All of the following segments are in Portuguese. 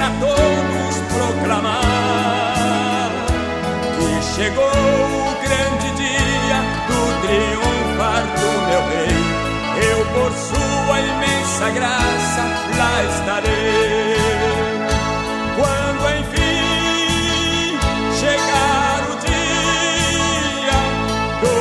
a todos proclamar que chegou o grande dia do triunfar do meu rei. Eu, por sua imensa graça, lá estarei. Quando enfim chegar o dia do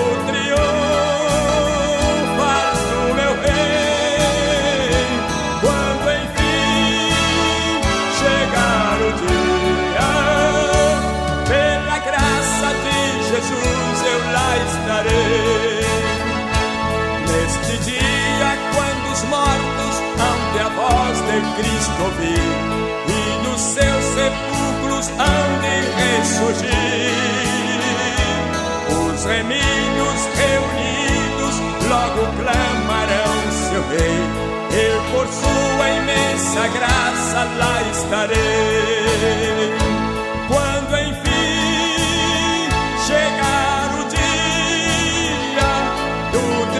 triunfar do meu rei, quando enfim chegar o dia, pela graça de Jesus eu lá estarei. Neste dia, quando os mortos hão de a voz de Cristo ouvir, e nos seus sepulcros hão de ressurgir, os reminhos reunidos logo clamarão seu rei. Eu, por sua imensa graça, lá estarei. Quando enfim chegar o dia do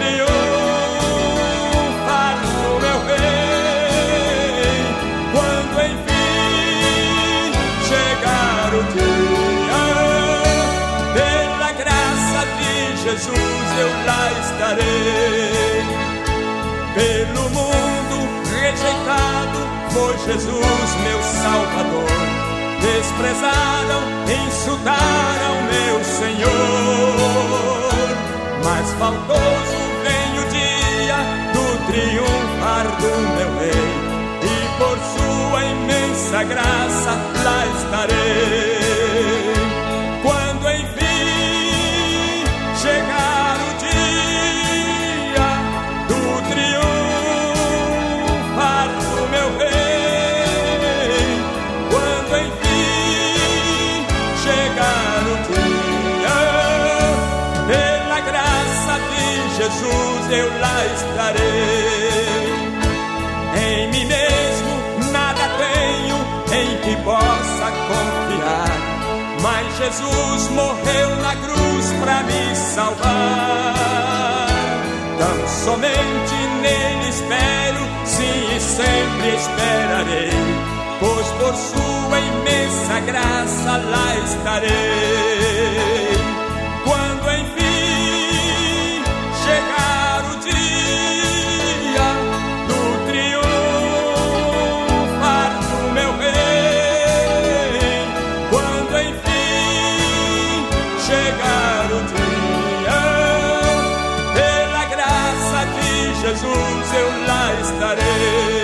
triunfar do meu rei, quando enfim chegar o dia, pela graça de Jesus eu lá estarei. Pelo mundo rejeitado foi Jesus meu Salvador. Desprezaram, insultaram meu Senhor, mas faltoso vem o dia do triunfar do meu rei, e por sua imensa graça lá estarei. Quando enfim chegar o dia do triunfar do meu rei, quando enfim chegar o dia, pela graça de Jesus eu lá estarei. Em mim mesmo nada tenho em que possa confiar, mas Jesus morreu na cruz pra me salvar. Tão somente nele espero, sim, e sempre esperarei, pois por sua imensa graça lá estarei. Quando enfim chegar o dia do triunfar do meu rei, quando enfim chegar o dia, pela graça de Jesus eu lá estarei.